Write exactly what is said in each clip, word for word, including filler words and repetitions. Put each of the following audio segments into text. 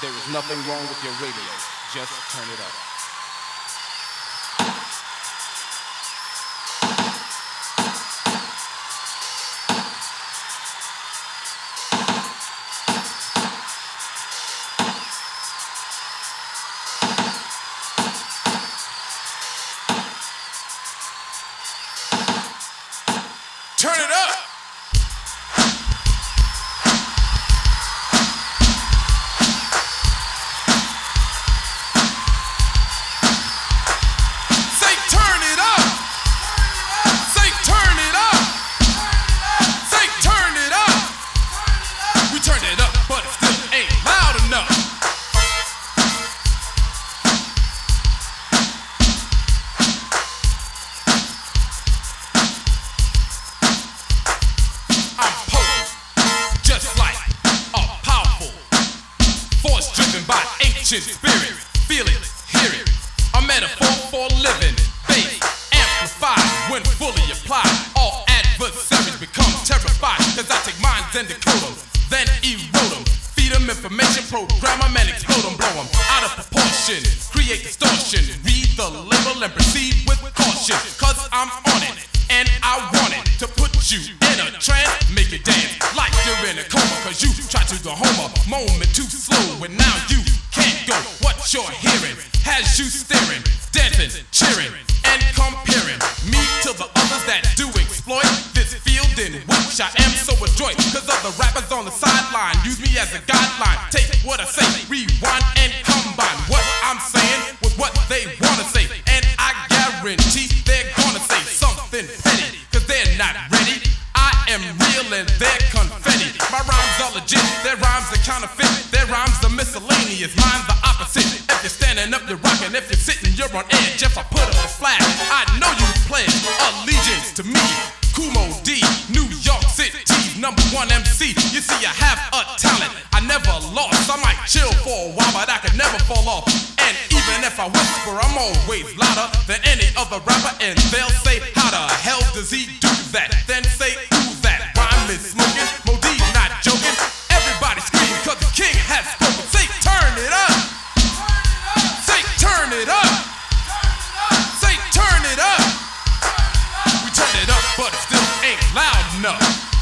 There is nothing wrong with your radio. Just turn it up. Turn it up! Say turn it up! Say turn it up! Say turn it up! We turned it up, but it still ain't loud enough. Spirit, feel it, hear it. A metaphor for living, faith, amplified when fully applied. All adversaries become terrified, cause I take minds and decode them, then erode them, feed them information, program them and explode them, blow them out of proportion, create distortion, read the label and proceed with caution, cause I'm on it, and I want it to put you in a trance, make it dance like you're in a coma, cause you try to go home a moment too slow, and now you can't go. What you're hearing has you staring, dancing, cheering, and comparing me to the others that do exploit this field in which I am so adroit. Cause other rappers on the sideline use me as a guideline. Take what I say, rewind and combine what I'm saying with what they wanna say, and I guarantee they're gonna say something petty, cause they're not ready. I am real and they're confetti. My rhymes are legit, their rhymes are counterfeit, their rhymes are miscellaneous, mine's the opposite. If you're standing up, you're rocking, if you're sitting, you're on edge. If I put up a flag, I know you pledge allegiance to me. Kumo D, New York City's number one M C. You see, I have a talent I never lost. I might chill for a while, but I could never fall off. And even if I whisper, I'm always louder than any other rapper. And they'll say, how the hell does he do that? Then say, who's that? Rhyme is smoking, Mo D's not joking. Everybody scream, cause the king has spoken. Say, turn it up! Say, turn it up! Say, turn it up! We turned it up, but it still ain't loud enough.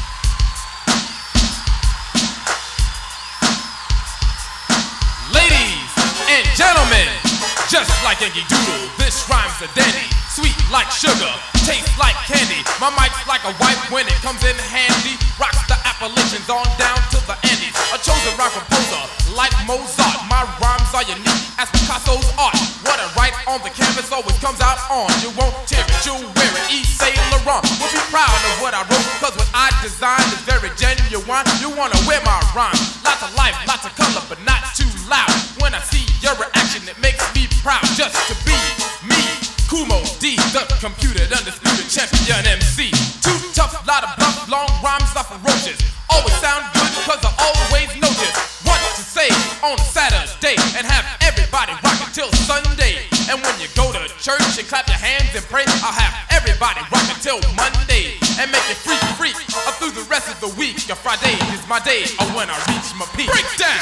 Ladies and gentlemen, just like Yankee Doodle, this rhyme's a dandy. Sweet like sugar, tastes like candy. My mic's like a wife when it comes in handy. Rocks the Appalachians on down to the Andes. A chosen rhyme composer like Mozart. My rhymes are unique as Picasso's art. What I write on the canvas always comes out on. You won't tear it, you'll wear it. Yves Saint Laurent will be proud of what I wrote, cause what I designed is very genuine. You wanna wear my rhyme. Lots of life, lots of color, but not too loud. When I see your reaction, it makes me proud just to be me. Kumo D, the computer, undisputed champion M C. Too tough, lot of bluff, long rhymes are ferocious. Always sound good, cause I always know just what to say on Saturday, and have everybody rock until Sunday. And when you go to church and clap your hands and pray, I'll have everybody rock until Monday, and make it freak, freak, up through the rest of the week. A Friday is my day, or when I reach my peak. Break down!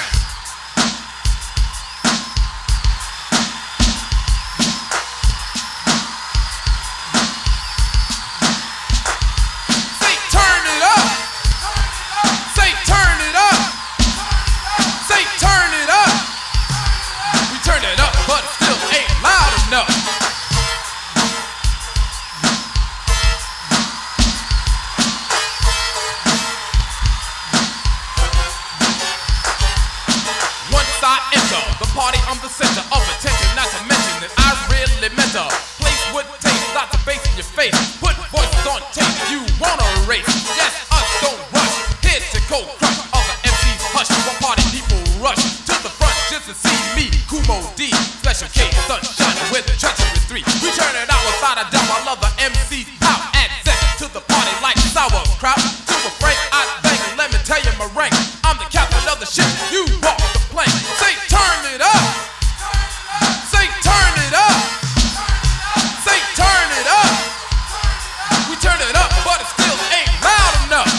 Party, I'm the center of attention, not to mention that I really meant a place would take lots of bass in your face. Put voices on tape, you wanna race. Yes, us don't rush, here's to cold crush. Other M Cs hush, one party people rush to the front just to see me, Kumo D, Special K, sunshine with treacherous three. We turn it out without a doubt, while other M Cs pout. Add zest to the party like sauerkraut. Super Frank, I bang, and let me tell you my rank. I'm the captain of the ship, you walk the plank. Say turn it up! Say turn it up! Say turn it up! We turn it up, but it still ain't loud enough.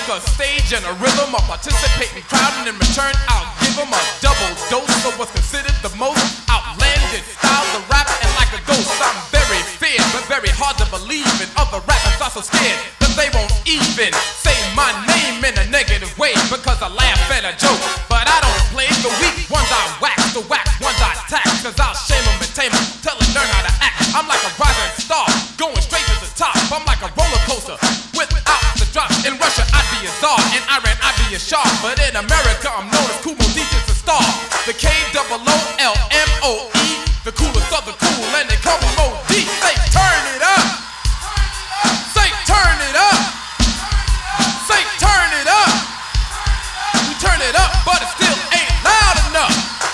a stage and a rhythm, a participating crowd, and in return I'll give them a double dose of what's considered the most outlandish styles of rap. And like a ghost, I'm very feared, but very hard to believe in. Other rappers are so scared that they won't even say my name in a negative way, because I laugh at a joke. But I don't play the weak ones, I wax the whack ones I tax, cause I'll shame them and tame them, tell them learn how to act. I'm like a rising star, going straight to the top. I'm like a roller coaster without the drops. In Russia I'd be a czar, in Iran I'd be a shah, but in America I'm known as Kumo D J's a star. The K O O L M O E, the coolest of the cool, and they call me Mo D. Say turn it up, say turn it up, say turn it up. We turn it up, but it still ain't loud enough.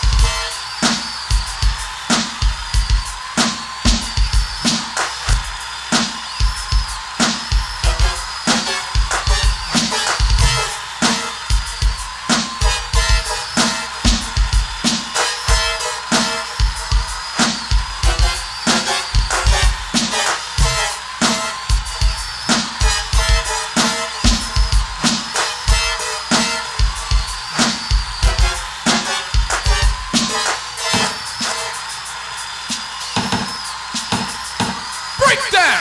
Breakdown.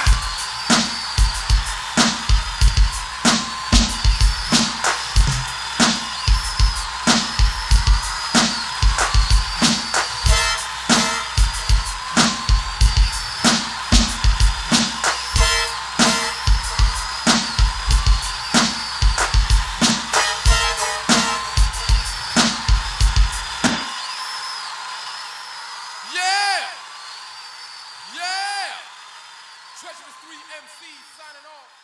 Yeah! Yeah! Treacherous three M Cs signing off.